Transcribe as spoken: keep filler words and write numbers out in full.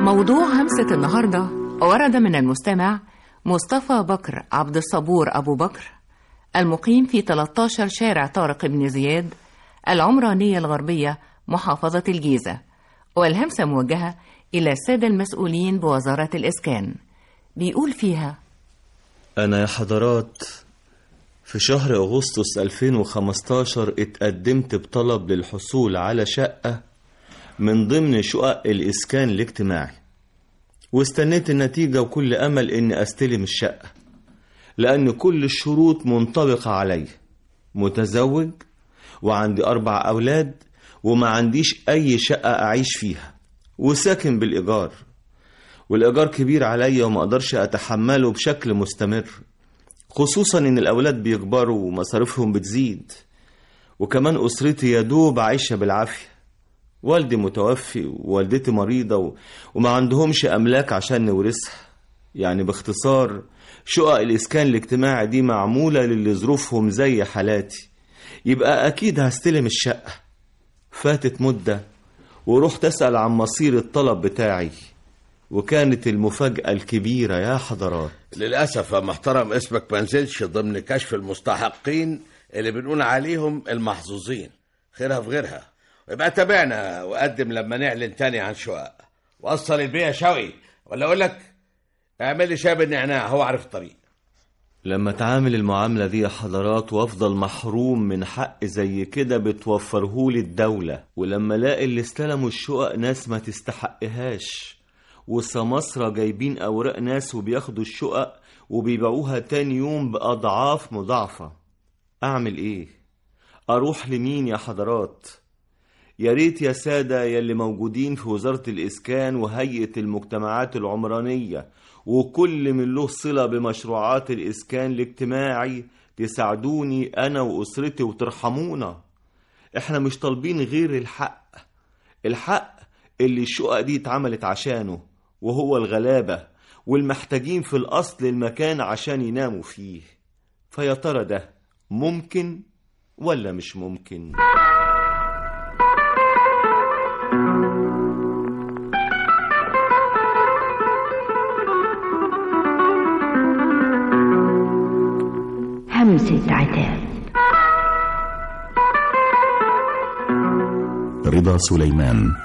موضوع همسة النهاردة ورد من المستمع مصطفى بكر عبد الصبور أبو بكر، المقيم في ثلاثة عشر شارع طارق بن زياد، العمرانية الغربية، محافظة الجيزة، والهمسة موجهة إلى السادة المسؤولين بوزارة الإسكان. بيقول فيها: أنا يا حضرات في شهر أغسطس ألفين وخمستاشر اتقدمت بطلب للحصول على شقة من ضمن شقق الإسكان الاجتماعي، واستنيت النتيجة وكل أمل إني أستلم الشقة، لأن كل الشروط منطبقة علي، متزوج وعندي أربع أولاد وما عنديش أي شقة أعيش فيها، وساكن بالإيجار، والإيجار كبير عليا وما أقدرش أتحمله بشكل مستمر، خصوصا إن الأولاد بيكبروا ومصاريفهم بتزيد، وكمان أسرتي يدوب عايشة بالعافية، والدي متوفي ووالدتي مريضة و... وما عندهمش أملاك عشان نورثها. يعني باختصار شقق الإسكان الاجتماعي دي معمولة للي ظروفهم زي حالاتي، يبقى أكيد هستلم الشقة. فاتت مدة ورحت أسأل عن مصير الطلب بتاعي، وكانت المفاجأة الكبيرة يا حضرات. للأسف يا محترم اسمك منزلش ضمن كشف المستحقين اللي بنقول عليهم المحظوظين، خيرها في غيرها، ويبقى تابعنا وقدم لما نعلن تاني عن شقق. وصل البيئة شوقي، ولا أقول لك اعمل لي شاي بالنعناع، هو عارف الطريق. لما تعامل المعاملة دي يا حضرات وافضل محروم من حق زي كده بتوفرهولي الدولة، ولما الاقي اللي استلموا الشقق ناس ما تستحقهاش، وسمسرة جايبين أوراق ناس وبياخدوا الشقق وبيبيعوها تاني يوم بأضعاف مضاعفة، أعمل إيه؟ أروح لمين يا حضرات؟ يا ريت يا سادة يلي موجودين في وزارة الإسكان وهيئة المجتمعات العمرانية وكل من له صلة بمشروعات الإسكان الاجتماعي تساعدوني أنا وأسرتي وترحمونا. إحنا مش طالبين غير الحق، الحق اللي الشقق دي اتعملت عشانه، وهو الغلابة والمحتاجين في الأصل المكان عشان يناموا فيه. فيا ترى ده ممكن ولا مش ممكن؟ همسة عتاب. رضا سليمان.